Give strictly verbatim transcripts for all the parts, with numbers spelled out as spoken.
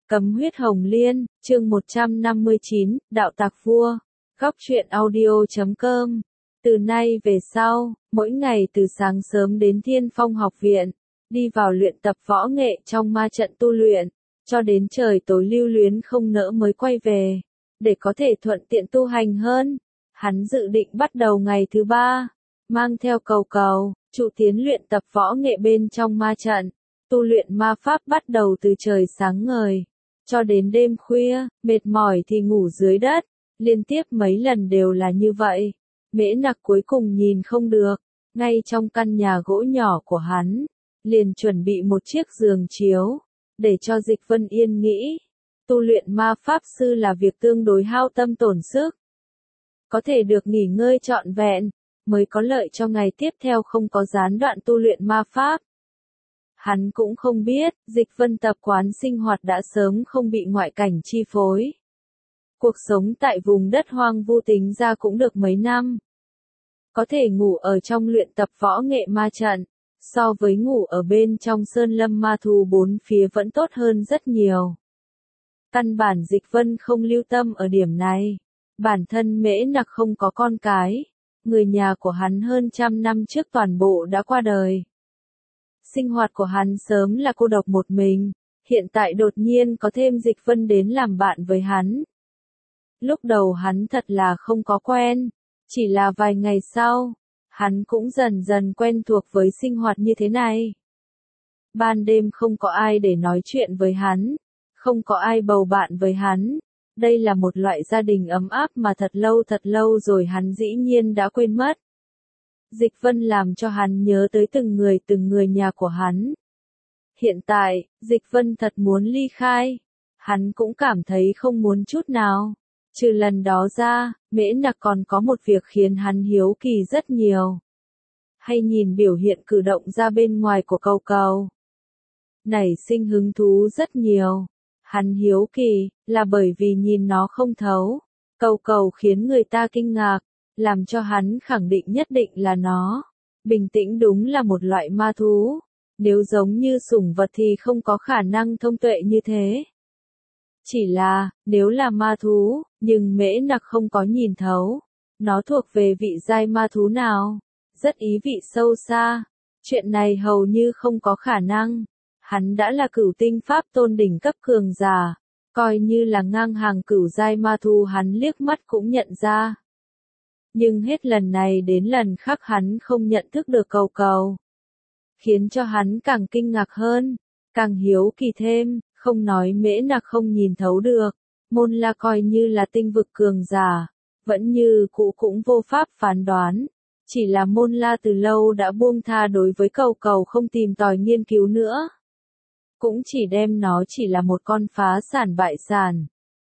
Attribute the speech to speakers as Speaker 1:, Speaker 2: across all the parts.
Speaker 1: Cấm huyết hồng liên, chương một trăm năm mươi chín, Đạo Tặc Vua, góc truyện audio chấm com. Từ nay về sau, mỗi ngày từ sáng sớm đến Thiên Phong học viện, đi vào luyện tập võ nghệ trong ma trận tu luyện, cho đến trời tối lưu luyến không nỡ mới quay về, để có thể thuận tiện tu hành hơn. Hắn dự định bắt đầu ngày thứ ba, mang theo cầu cầu, trụ tiến luyện tập võ nghệ bên trong ma trận, tu luyện ma pháp bắt đầu từ trời sáng ngời, cho đến đêm khuya, mệt mỏi thì ngủ dưới đất, liên tiếp mấy lần đều là như vậy. Mễ Nặc cuối cùng nhìn không được, ngay trong căn nhà gỗ nhỏ của hắn, liền chuẩn bị một chiếc giường chiếu, để cho Dịch Vân yên nghĩ. Tu luyện ma pháp sư là việc tương đối hao tâm tổn sức. Có thể được nghỉ ngơi trọn vẹn, mới có lợi cho ngày tiếp theo không có gián đoạn tu luyện ma pháp. Hắn cũng không biết, Dịch Vân tập quán sinh hoạt đã sớm không bị ngoại cảnh chi phối. Cuộc sống tại vùng đất hoang vu tính ra cũng được mấy năm. Có thể ngủ ở trong luyện tập võ nghệ ma trận, so với ngủ ở bên trong sơn lâm ma thú bốn phía vẫn tốt hơn rất nhiều. Căn bản Dịch Vân không lưu tâm ở điểm này. Bản thân Mễ Nặc không có con cái, người nhà của hắn hơn trăm năm trước toàn bộ đã qua đời. Sinh hoạt của hắn sớm là cô độc một mình, hiện tại đột nhiên có thêm Dịch Vân đến làm bạn với hắn. Lúc đầu hắn thật là không có quen, chỉ là vài ngày sau, hắn cũng dần dần quen thuộc với sinh hoạt như thế này. Ban đêm không có ai để nói chuyện với hắn, không có ai bầu bạn với hắn. Đây là một loại gia đình ấm áp mà thật lâu thật lâu rồi hắn dĩ nhiên đã quên mất. Dịch Vân làm cho hắn nhớ tới từng người từng người nhà của hắn. Hiện tại, Dịch Vân thật muốn ly khai. Hắn cũng cảm thấy không muốn chút nào. Trừ lần đó ra, Mễ Nặc còn có một việc khiến hắn hiếu kỳ rất nhiều. Hay nhìn biểu hiện cử động ra bên ngoài của cầu cầu. Nảy sinh hứng thú rất nhiều. Hắn hiếu kỳ, là bởi vì nhìn nó không thấu. Cầu cầu khiến người ta kinh ngạc, làm cho hắn khẳng định nhất định là nó. Bình tĩnh đúng là một loại ma thú. Nếu giống như sủng vật thì không có khả năng thông tuệ như thế. Chỉ là, nếu là ma thú, nhưng Mễ Nặc không có nhìn thấu. Nó thuộc về vị giai ma thú nào? Rất ý vị sâu xa. Chuyện này hầu như không có khả năng. Hắn đã là cửu tinh pháp tôn đỉnh cấp cường giả, coi như là ngang hàng cửu giai ma thú hắn liếc mắt cũng nhận ra. Nhưng hết lần này đến lần khác hắn không nhận thức được cầu cầu. Khiến cho hắn càng kinh ngạc hơn, càng hiếu kỳ thêm, không nói Mễ Nặc không nhìn thấu được. Môn La coi như là tinh vực cường giả, vẫn như cũ cũng vô pháp phán đoán. Chỉ là Môn La từ lâu đã buông tha đối với cầu cầu không tìm tòi nghiên cứu nữa. Cũng chỉ đem nó chỉ là một con phá sản bại sản.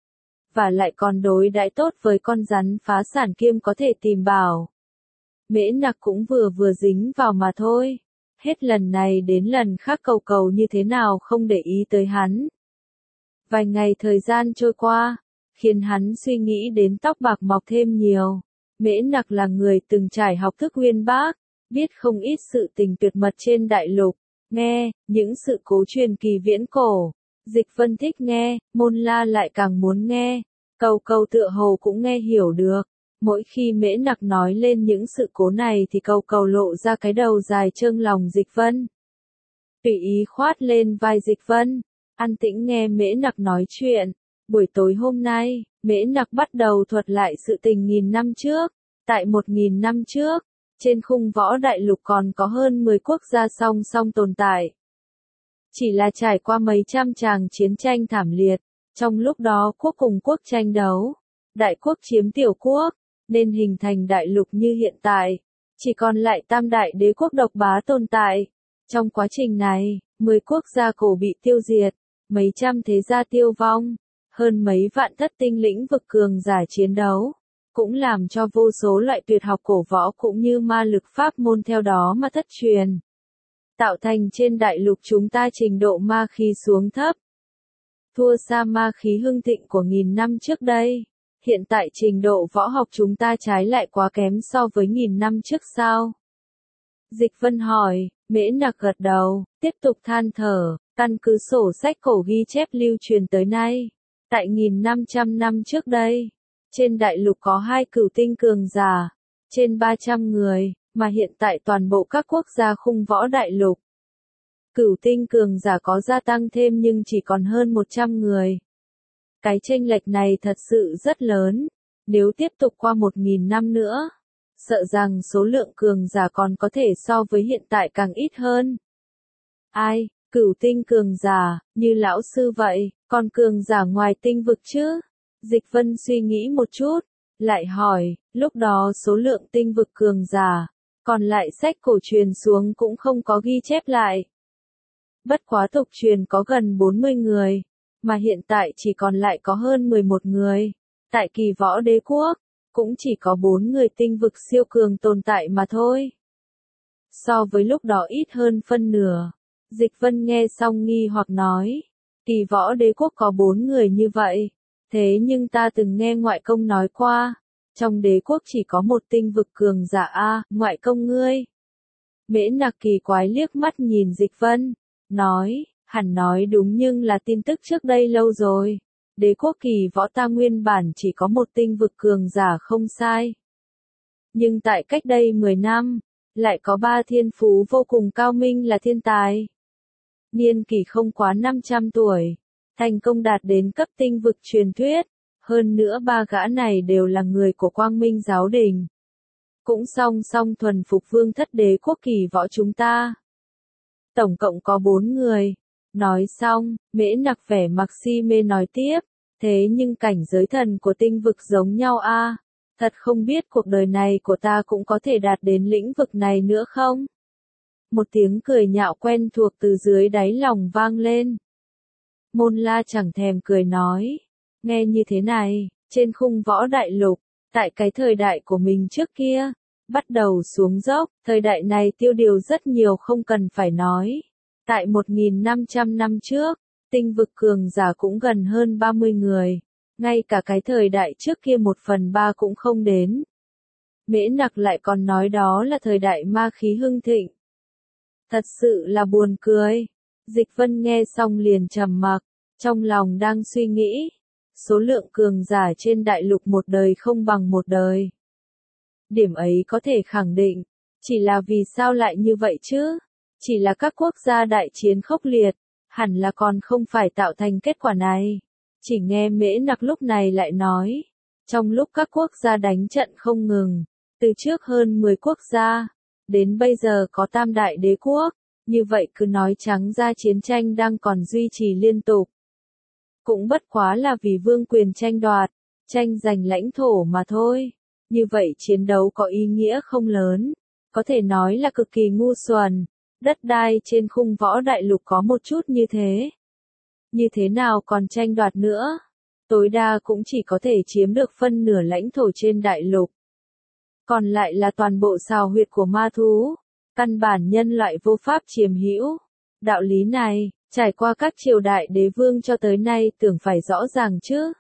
Speaker 1: Và lại còn đối đãi tốt với con rắn phá sản kiêm có thể tìm bảo. Mễ Nặc cũng vừa vừa dính vào mà thôi. Hết lần này đến lần khác cầu cầu như thế nào không để ý tới hắn. Vài ngày thời gian trôi qua, khiến hắn suy nghĩ đến tóc bạc mọc thêm nhiều. Mễ Nặc là người từng trải học thức uyên bác, biết không ít sự tình tuyệt mật trên đại lục. Nghe, những sự cố truyền kỳ viễn cổ. Dịch Vân thích nghe, Môn La lại càng muốn nghe. Cầu cầu tựa hồ cũng nghe hiểu được. Mỗi khi Mễ Nặc nói lên những sự cố này thì cầu cầu lộ ra cái đầu dài trương lòng Dịch Vân. Tùy ý khoát lên vai Dịch Vân, an tĩnh nghe Mễ Nặc nói chuyện. Buổi tối hôm nay, Mễ Nặc bắt đầu thuật lại sự tình nghìn năm trước. Tại một nghìn năm trước, trên khung võ đại lục còn có hơn mười quốc gia song song tồn tại. Chỉ là trải qua mấy trăm tràng chiến tranh thảm liệt, trong lúc đó quốc cùng quốc tranh đấu, đại quốc chiếm tiểu quốc, nên hình thành đại lục như hiện tại, chỉ còn lại tam đại đế quốc độc bá tồn tại. Trong quá trình này, mười quốc gia cổ bị tiêu diệt, mấy trăm thế gia tiêu vong, hơn mấy vạn thất tinh lĩnh vực cường giả chiến đấu. Cũng làm cho vô số loại tuyệt học cổ võ cũng như ma lực pháp môn theo đó mà thất truyền. Tạo thành trên đại lục chúng ta trình độ ma khí xuống thấp. Thua xa ma khí hưng thịnh của nghìn năm trước đây. Hiện tại trình độ võ học chúng ta trái lại quá kém so với nghìn năm trước sao? Dịch Vân hỏi, Mễ Nặc gật đầu, tiếp tục than thở, Căn cứ sổ sách cổ ghi chép lưu truyền tới nay, tại nghìn năm trăm năm trước đây, trên đại lục có hai cửu tinh cường giả, trên ba trăm người, mà hiện tại toàn bộ các quốc gia khung võ đại lục. Cửu tinh cường giả có gia tăng thêm nhưng chỉ còn hơn một trăm người. Cái chênh lệch này thật sự rất lớn, nếu tiếp tục qua một nghìn năm nữa, sợ rằng số lượng cường giả còn có thể so với hiện tại càng ít hơn. Ai, cửu tinh cường giả, như lão sư vậy, còn cường giả ngoài tinh vực chứ? Dịch Vân suy nghĩ một chút, lại hỏi, lúc đó số lượng tinh vực cường giả, còn lại sách cổ truyền xuống cũng không có ghi chép lại. Bất quá tục truyền có gần bốn mươi người, mà hiện tại chỉ còn lại có hơn mười một người. Tại Kỳ Võ Đế Quốc, cũng chỉ có bốn người tinh vực siêu cường tồn tại mà thôi. So với lúc đó ít hơn phân nửa. Dịch Vân nghe xong nghi hoặc nói, Kỳ Võ Đế Quốc có bốn người như vậy, thế nhưng ta từng nghe ngoại công nói qua, trong đế quốc chỉ có một tinh vực cường giả a, ngoại công ngươi. Mễ Nặc kỳ quái liếc mắt nhìn Dịch Vân, nói, hẳn nói đúng nhưng là tin tức trước đây lâu rồi. Đế quốc Kỳ Võ ta nguyên bản chỉ có một tinh vực cường giả không sai. Nhưng tại cách đây mười năm, lại có ba thiên phú vô cùng cao minh là thiên tài. Niên kỷ không quá năm trăm tuổi, thành công đạt đến cấp tinh vực truyền thuyết, hơn nữa ba gã này đều là người của Quang Minh giáo đình. Cũng song song thuần phục vương thất đế quốc Kỳ Võ chúng ta. Tổng cộng có bốn người. Nói xong, Mễ Nặc vẻ mặc si mê nói tiếp, thế nhưng cảnh giới thần của tinh vực giống nhau a, thật không biết cuộc đời này của ta cũng có thể đạt đến lĩnh vực này nữa không? Một tiếng cười nhạo quen thuộc từ dưới đáy lòng vang lên. Môn La chẳng thèm cười nói, nghe như thế này, trên khung võ đại lục, tại cái thời đại của mình trước kia, bắt đầu xuống dốc, thời đại này tiêu điều rất nhiều không cần phải nói. Tại một nghìn năm trăm năm trước, tinh vực cường giả cũng gần hơn ba mươi người, ngay cả cái thời đại trước kia một phần ba cũng không đến. Mễ Nặc lại còn nói đó là thời đại ma khí hưng thịnh. Thật sự là buồn cười. Dịch Vân nghe xong liền trầm mặc, trong lòng đang suy nghĩ, số lượng cường giả trên đại lục một đời không bằng một đời. Điểm ấy có thể khẳng định, chỉ là vì sao lại như vậy chứ? Chỉ là các quốc gia đại chiến khốc liệt, hẳn là còn không phải tạo thành kết quả này. Chỉ nghe Mễ Nặc lúc này lại nói, trong lúc các quốc gia đánh trận không ngừng, từ trước hơn mười quốc gia, đến bây giờ có tam đại đế quốc, như vậy cứ nói trắng ra chiến tranh đang còn duy trì liên tục. Cũng bất quá là vì vương quyền tranh đoạt, tranh giành lãnh thổ mà thôi. Như vậy chiến đấu có ý nghĩa không lớn, có thể nói là cực kỳ ngu xuẩn. Đất đai trên khung võ đại lục có một chút như thế. Như thế nào còn tranh đoạt nữa? Tối đa cũng chỉ có thể chiếm được phân nửa lãnh thổ trên đại lục. Còn lại là toàn bộ sào huyệt của ma thú. Căn bản nhân loại vô pháp chiếm hữu. Đạo lý này, trải qua các triều đại đế vương cho tới nay tưởng phải rõ ràng chứ.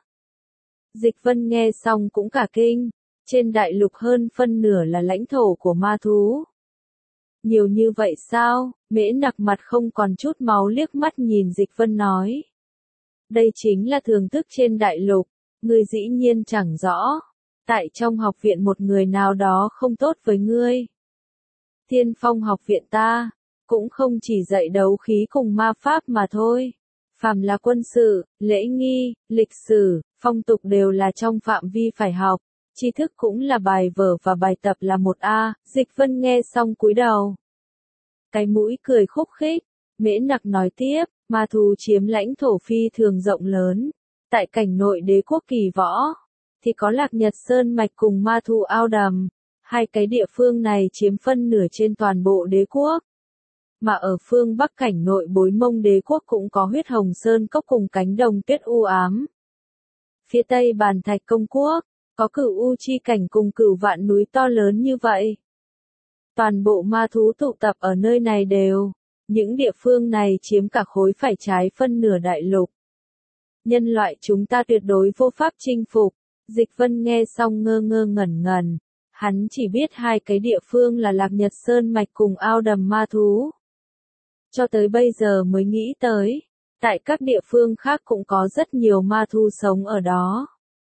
Speaker 1: Dịch Vân nghe xong cũng cả kinh. Trên đại lục hơn phân nửa là lãnh thổ của ma thú. Nhiều như vậy sao? Mễ Nặc mặt không còn chút máu liếc mắt nhìn Dịch Vân nói. Đây chính là thường thức trên đại lục, ngươi dĩ nhiên chẳng rõ. Tại trong học viện một người nào đó không tốt với ngươi. Thiên Phong học viện ta, cũng không chỉ dạy đấu khí cùng ma pháp mà thôi. Phàm là quân sự, lễ nghi, lịch sử, phong tục đều là trong phạm vi phải học. Tri thức cũng là bài vở và bài tập là một A, Dịch Vân nghe xong cúi đầu. Cái mũi cười khúc khích, Mễ Nặc nói tiếp, ma thú chiếm lãnh thổ phi thường rộng lớn. Tại cảnh nội đế quốc Kỳ Võ, thì có Lạc Nhật Sơn Mạch cùng ma thú Ao Đầm. Hai cái địa phương này chiếm phân nửa trên toàn bộ đế quốc. Mà ở phương Bắc cảnh nội Bối Mông đế quốc cũng có Huyết Hồng Sơn Cốc cùng cánh đồng tuyết u ám. Phía Tây Bàn Thạch Công Quốc, có Cửu U Chi cảnh cùng Cửu Vạn núi to lớn như vậy. Toàn bộ ma thú tụ tập ở nơi này đều, những địa phương này chiếm cả khối phải trái phân nửa đại lục. Nhân loại chúng ta tuyệt đối vô pháp chinh phục. Dịch Vân nghe xong ngơ ngơ ngẩn ngẩn, hắn chỉ biết hai cái địa phương là Lạc Nhật Sơn Mạch cùng Ao Đầm ma thú. cho tới bây giờ mới nghĩ tới. Tại các địa phương khác cũng có rất nhiều ma thú sống ở đó.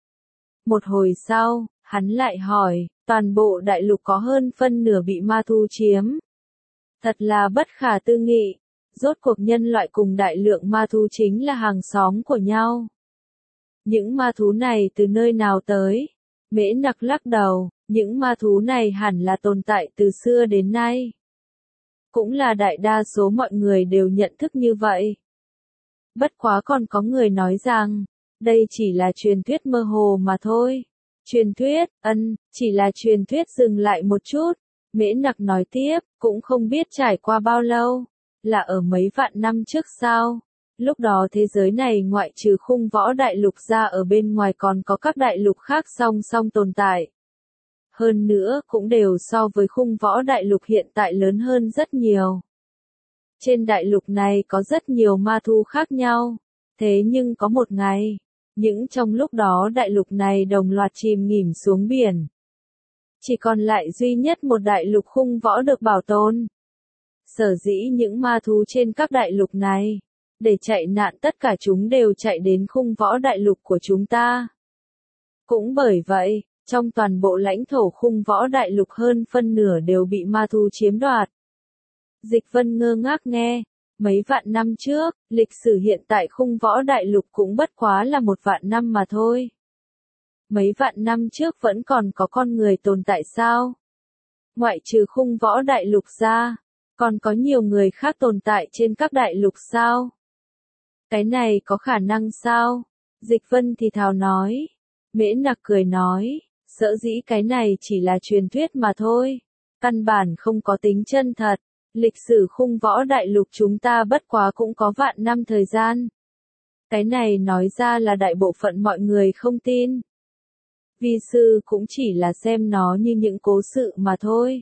Speaker 1: Một hồi sau, hắn lại hỏi, toàn bộ đại lục có hơn phân nửa bị ma thú chiếm. Thật là bất khả tư nghị, rốt cuộc nhân loại cùng đại lượng ma thú chính là hàng xóm của nhau. Những ma thú này từ nơi nào tới? Mễ Nặc lắc đầu, những ma thú này hẳn là tồn tại từ xưa đến nay. Cũng là đại đa số mọi người đều nhận thức như vậy. Bất quá còn có người nói rằng, đây chỉ là truyền thuyết mơ hồ mà thôi. Truyền thuyết, ân, chỉ là truyền thuyết dừng lại một chút. Mễ Nặc nói tiếp, cũng không biết trải qua bao lâu, là ở mấy vạn năm trước sao. Lúc đó thế giới này ngoại trừ khung võ đại lục ra ở bên ngoài còn có các đại lục khác song song tồn tại. Hơn nữa cũng đều so với khung võ đại lục hiện tại lớn hơn rất nhiều. Trên đại lục này có rất nhiều ma thú khác nhau. Thế nhưng có một ngày, những trong lúc đó đại lục này đồng loạt chìm nghỉm xuống biển. Chỉ còn lại duy nhất một đại lục khung võ được bảo tồn. Sở dĩ những ma thú trên các đại lục này, để chạy nạn tất cả chúng đều chạy đến khung võ đại lục của chúng ta. Cũng bởi vậy, trong toàn bộ lãnh thổ khung võ đại lục hơn phân nửa đều bị ma thú chiếm đoạt. Dịch Vân ngơ ngác nghe, mấy vạn năm trước, lịch sử hiện tại khung võ đại lục cũng bất quá là một vạn năm mà thôi. Mấy vạn năm trước vẫn còn có con người tồn tại sao? Ngoại trừ khung võ đại lục ra, còn có nhiều người khác tồn tại trên các đại lục sao? Cái này có khả năng sao? Dịch Vân thì thào nói. Mễ Nặc cười nói, sợ dĩ cái này chỉ là truyền thuyết mà thôi. Căn bản không có tính chân thật. Lịch sử khung võ đại lục chúng ta bất quá cũng có vạn năm thời gian. Cái này nói ra là đại bộ phận mọi người không tin. Vi sư cũng chỉ là xem nó như những cố sự mà thôi.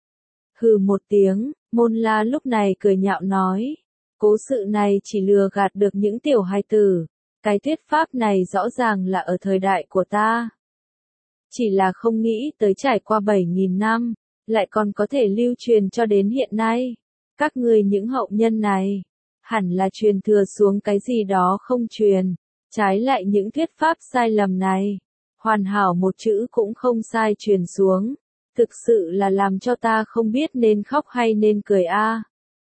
Speaker 1: Hừ một tiếng, Môn La lúc này cười nhạo nói. Cố sự này chỉ lừa gạt được những tiểu hài tử. Cái thuyết pháp này rõ ràng là ở thời đại của ta. Chỉ là không nghĩ tới trải qua bảy nghìn năm, lại còn có thể lưu truyền cho đến hiện nay. Các người những hậu nhân này, hẳn là truyền thừa xuống cái gì đó không truyền. Trái lại những thuyết pháp sai lầm này, hoàn hảo một chữ cũng không sai truyền xuống. Thực sự là làm cho ta không biết nên khóc hay nên cười a.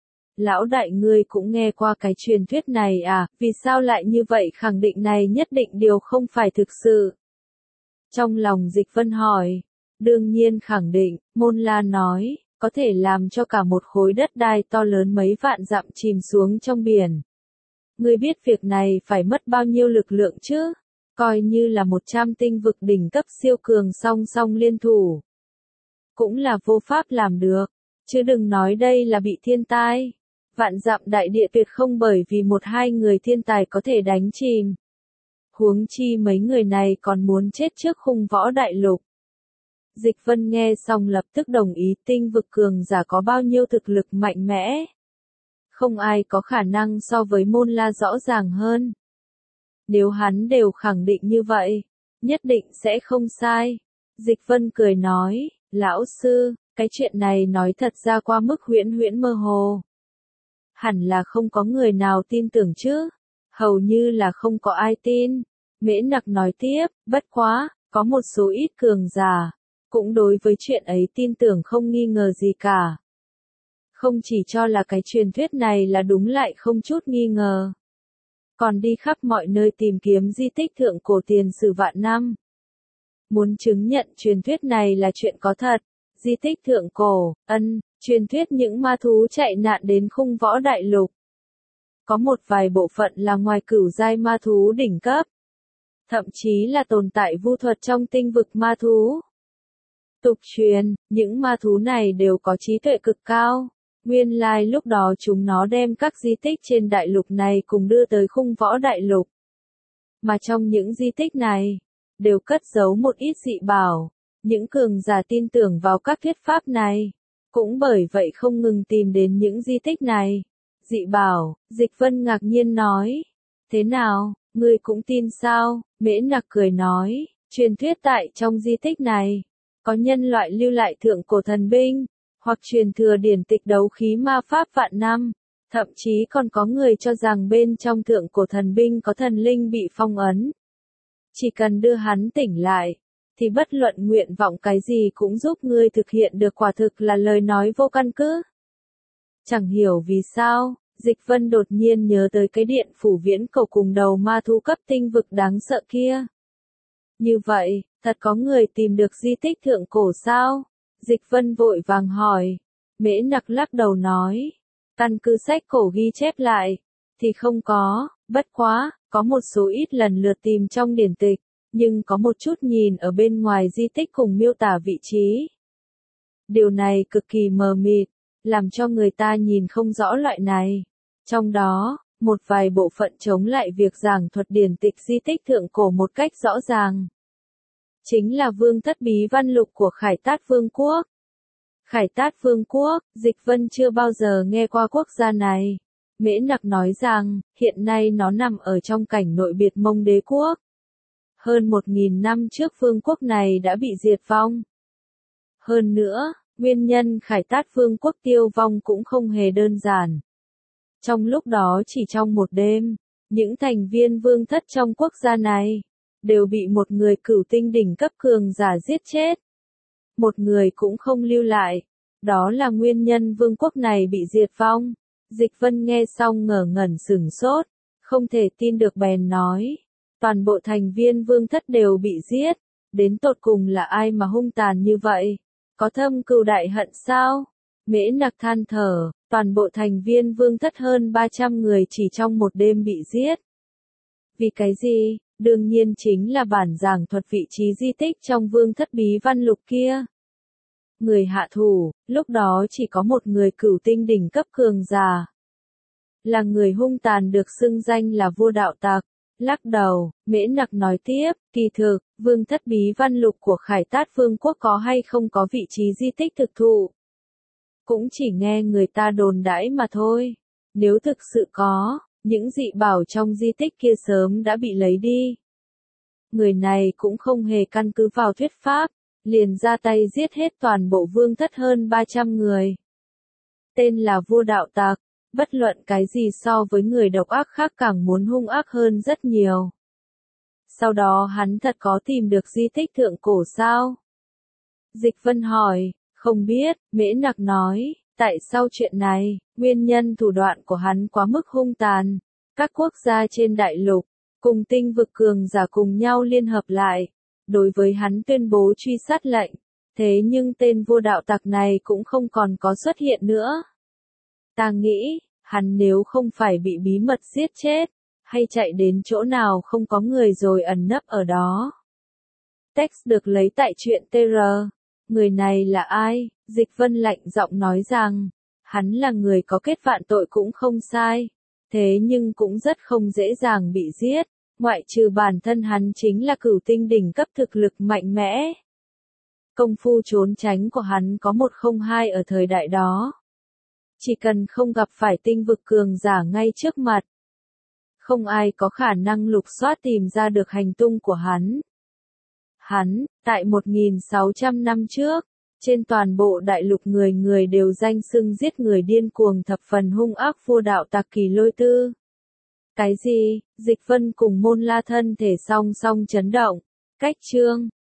Speaker 1: Lão đại ngươi cũng nghe qua cái truyền thuyết này à, vì sao lại như vậy khẳng định này nhất định điều không phải thực sự. Trong lòng Dịch Vân hỏi, đương nhiên khẳng định, Môn La nói, có thể làm cho cả một khối đất đai to lớn mấy vạn dặm chìm xuống trong biển. Ngươi biết việc này phải mất bao nhiêu lực lượng chứ? Coi như là một trăm tinh vực đỉnh cấp siêu cường song song liên thủ. Cũng là vô pháp làm được, chứ đừng nói đây là bị thiên tai. Vạn dặm đại địa tuyệt không bởi vì một hai người thiên tài có thể đánh chìm. Huống chi mấy người này còn muốn chết trước khung võ đại lục. Dịch Vân nghe xong lập tức đồng ý tinh vực cường giả có bao nhiêu thực lực mạnh mẽ. Không ai có khả năng so với Môn La rõ ràng hơn. Nếu hắn đều khẳng định như vậy, nhất định sẽ không sai. Dịch Vân cười nói, lão sư, cái chuyện này nói thật ra qua mức huyễn huyễn mơ hồ. Hẳn là không có người nào tin tưởng chứ. Hầu như là không có ai tin. Mễ Nặc nói tiếp, bất quá, có một số ít cường giả, cũng đối với chuyện ấy tin tưởng không nghi ngờ gì cả. Không chỉ cho là cái truyền thuyết này là đúng lại không chút nghi ngờ. Còn đi khắp mọi nơi tìm kiếm di tích thượng cổ tiền sử vạn năm. Muốn chứng nhận truyền thuyết này là chuyện có thật. Di tích thượng cổ, ân, truyền thuyết những ma thú chạy nạn đến khung võ đại lục. Có một vài bộ phận là ngoài cửu giai ma thú đỉnh cấp. Thậm chí là tồn tại vu thuật trong tinh vực ma thú. Tục truyền, những ma thú này đều có trí tuệ cực cao. Nguyên lai lúc đó chúng nó đem các di tích trên đại lục này cùng đưa tới khung võ đại lục. Mà trong những di tích này, đều cất giấu một ít dị bảo. Những cường giả tin tưởng vào các thuyết pháp này, cũng bởi vậy không ngừng tìm đến những di tích này. Dị bảo, Dịch Vân ngạc nhiên nói. Thế nào, ngươi cũng tin sao? Mễ Nặc cười nói, truyền thuyết tại trong di tích này, có nhân loại lưu lại thượng cổ thần binh, hoặc truyền thừa điển tịch đấu khí ma pháp vạn năm, Thậm chí còn có người cho rằng bên trong thượng cổ thần binh có thần linh bị phong ấn. Chỉ cần đưa hắn tỉnh lại, thì bất luận nguyện vọng cái gì cũng giúp ngươi thực hiện được, quả thực là lời nói vô căn cứ. Chẳng hiểu vì sao, Dịch Vân đột nhiên nhớ tới cái điện phủ viễn cổ cùng đầu ma thú cấp tinh vực đáng sợ kia. Như vậy, thật có người tìm được di tích thượng cổ sao? Dịch Vân vội vàng hỏi. Mễ Nặc lắc đầu nói. Căn cứ sách cổ ghi chép lại, thì không có, bất quá, có một số ít lần lượt tìm trong điển tịch, nhưng có một chút nhìn ở bên ngoài di tích cùng miêu tả vị trí. Điều này cực kỳ mờ mịt, làm cho người ta nhìn không rõ loại này. Trong đó, một vài bộ phận chống lại việc giảng thuật điển tịch di tích thượng cổ một cách rõ ràng. Chính là Vương Thất Bí Văn Lục của Khải Tát Vương quốc. Khải Tát Vương quốc, Dịch Vân chưa bao giờ nghe qua quốc gia này. Mễ Nặc nói rằng, hiện nay nó nằm ở trong cảnh nội biệt Mông Đế quốc. Hơn một nghìn năm trước vương quốc này đã bị diệt vong. Hơn nữa, nguyên nhân Khải Tát Vương quốc tiêu vong cũng không hề đơn giản. Trong lúc đó chỉ trong một đêm, những thành viên vương thất trong quốc gia này đều bị một người cửu tinh đỉnh cấp cường giả giết chết. Một người cũng không lưu lại. Đó là nguyên nhân vương quốc này bị diệt vong. Dịch Vân nghe xong ngờ ngẩn sửng sốt, không thể tin được bèn nói. Toàn bộ thành viên vương thất đều bị giết. Đến tột cùng là ai mà hung tàn như vậy? Có thâm cừu đại hận sao? Mễ Nặc than thở, toàn bộ thành viên vương thất hơn ba trăm người chỉ trong một đêm bị giết. Vì cái gì? Đương nhiên chính là bản giảng thuật vị trí di tích trong Vương Thất Bí Văn Lục kia. Người hạ thủ, lúc đó chỉ có một người cửu tinh đỉnh cấp cường giả. Là người hung tàn được xưng danh là vua đạo tặc. Lắc đầu, Mễ Nặc nói tiếp, kỳ thực, Vương Thất Bí Văn Lục của Khải Tát Vương quốc có hay không có vị trí di tích thực thụ. Cũng chỉ nghe người ta đồn đãi mà thôi. Nếu thực sự có, những dị bảo trong di tích kia sớm đã bị lấy đi. Người này cũng không hề căn cứ vào thuyết pháp, liền ra tay giết hết toàn bộ vương thất hơn ba trăm người. Tên là vua đạo tặc, bất luận cái gì so với người độc ác khác càng muốn hung ác hơn rất nhiều. Sau đó hắn thật có tìm được di tích thượng cổ sao? Dịch Vân hỏi, không biết, Mễ Nặc nói. Tại sao chuyện này, nguyên nhân thủ đoạn của hắn quá mức hung tàn. Các quốc gia trên đại lục, cùng tinh vực cường giả cùng nhau liên hợp lại, đối với hắn tuyên bố truy sát lệnh. Thế nhưng tên vua đạo tặc này cũng không còn có xuất hiện nữa. Ta nghĩ, hắn nếu không phải bị bí mật giết chết, hay chạy đến chỗ nào không có người rồi ẩn nấp ở đó. Text được lấy tại truyện tê rờ. Người này là ai? Dịch Vân lạnh giọng nói rằng, hắn là người có kết vạn tội cũng không sai. Thế nhưng cũng rất không dễ dàng bị giết, ngoại trừ bản thân hắn chính là cửu tinh đỉnh cấp thực lực mạnh mẽ. Công phu trốn tránh của hắn có một không hai ở thời đại đó. Chỉ cần không gặp phải tinh vực cường giả ngay trước mặt, không ai có khả năng lục soát tìm ra được hành tung của hắn. Hắn, tại một nghìn sáu trăm năm trước, trên toàn bộ đại lục người người đều danh xưng giết người điên cuồng thập phần hung ác vua đạo tặc Kỳ Lôi Tư. Cái gì? Dịch Vân cùng Môn La thân thể song song chấn động. Cách chương